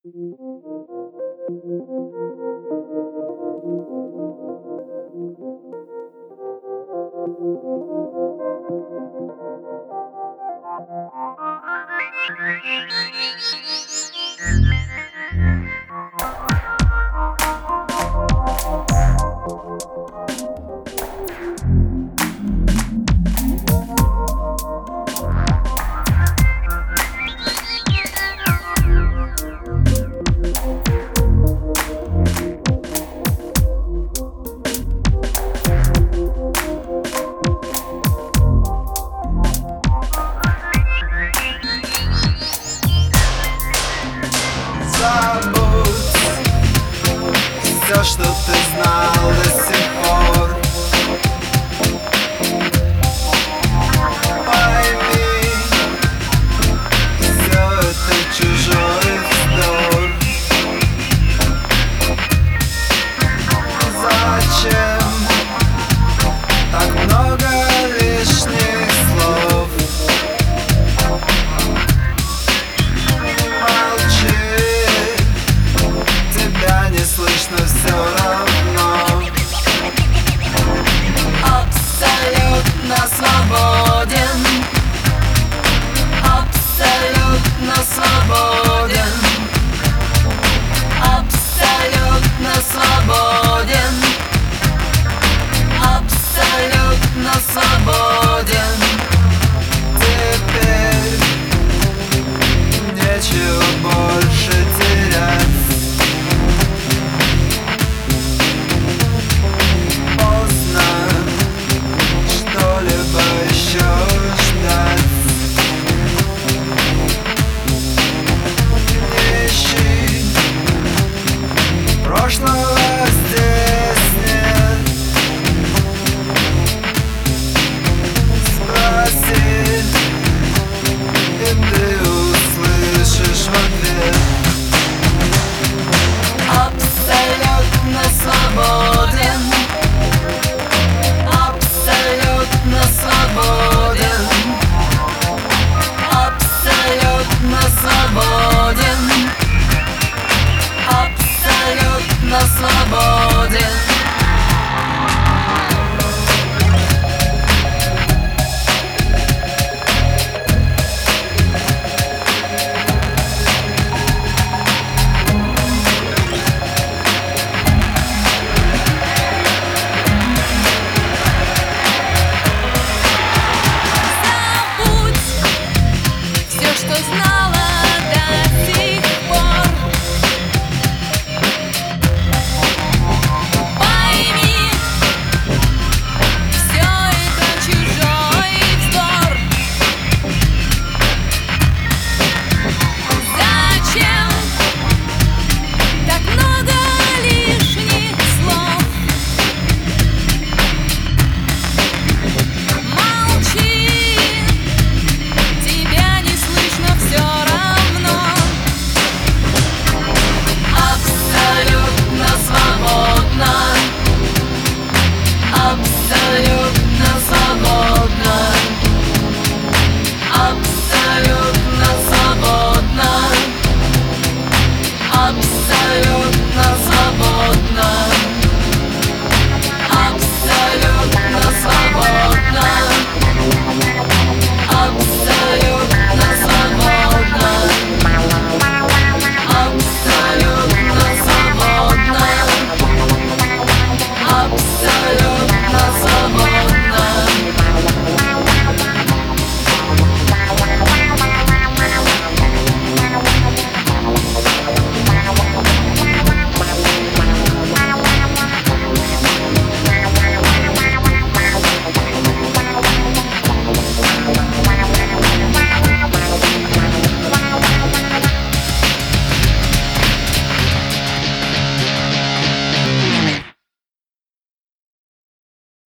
Забудь все, что ты знал до сих пор. Пойми, все это чужой вздор. Зачем так много лишних слов? Слышно все равно. Абсолютно свободен. Абсолютно свободен. Абсолютно свободен. Абсолютно свободен. Теперь нечего больше терять. Прошлого здесь нет. Спроси, и ты услышишь в ответ. Абсолютно свободен. Абсолютно свободен. Абсолютно свободен. Абсолютно свободен.